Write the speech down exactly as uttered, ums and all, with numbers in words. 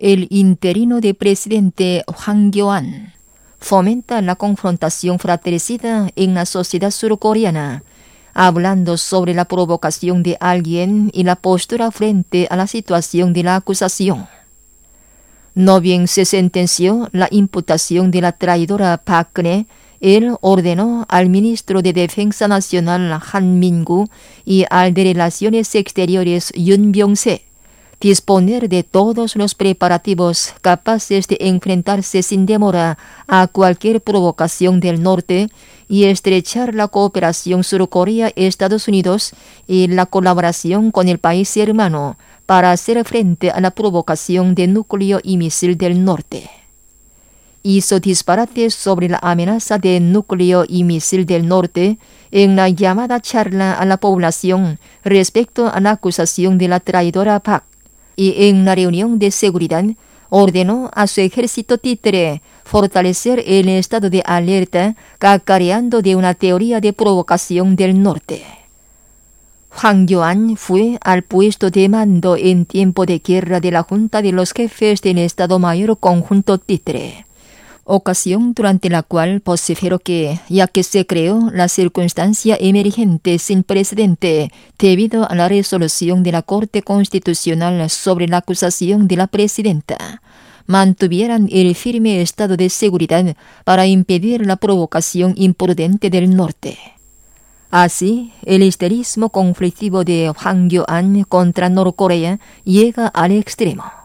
el interino de presidente Hwang Kyo-ahn fomenta la confrontación fratricida en la sociedad surcoreana, hablando sobre la provocación de alguien y la postura frente a la situación de la acusación. No bien se sentenció la imputación de la traidora Park Geun-hye, él ordenó al ministro de Defensa Nacional Han Min-gu y al de Relaciones Exteriores Yoon Byung-se disponer de todos los preparativos capaces de enfrentarse sin demora a cualquier provocación del norte y estrechar la cooperación Surcorea-Estados Unidos y la colaboración con el país hermano para hacer frente a la provocación de núcleo y misil del norte. Hizo disparates sobre la amenaza de núcleo y misil del norte en la llamada charla a la población respecto a la acusación de la traidora Park, y en la reunión de seguridad ordenó a su ejército títere fortalecer el estado de alerta cacareando de una teoría de provocación del norte. Hwang Kyo-ahn fue al puesto de mando en tiempo de guerra de la Junta de los Jefes del Estado Mayor Conjunto Títere, ocasión durante la cual vociferó que, ya que se creó la circunstancia emergente sin precedente debido a la resolución de la Corte Constitucional sobre la acusación de la presidenta, mantuvieran el firme estado de seguridad para impedir la provocación imprudente del norte. Así, el histerismo conflictivo de Hwang Kyo-ahn contra Norcorea llega al extremo.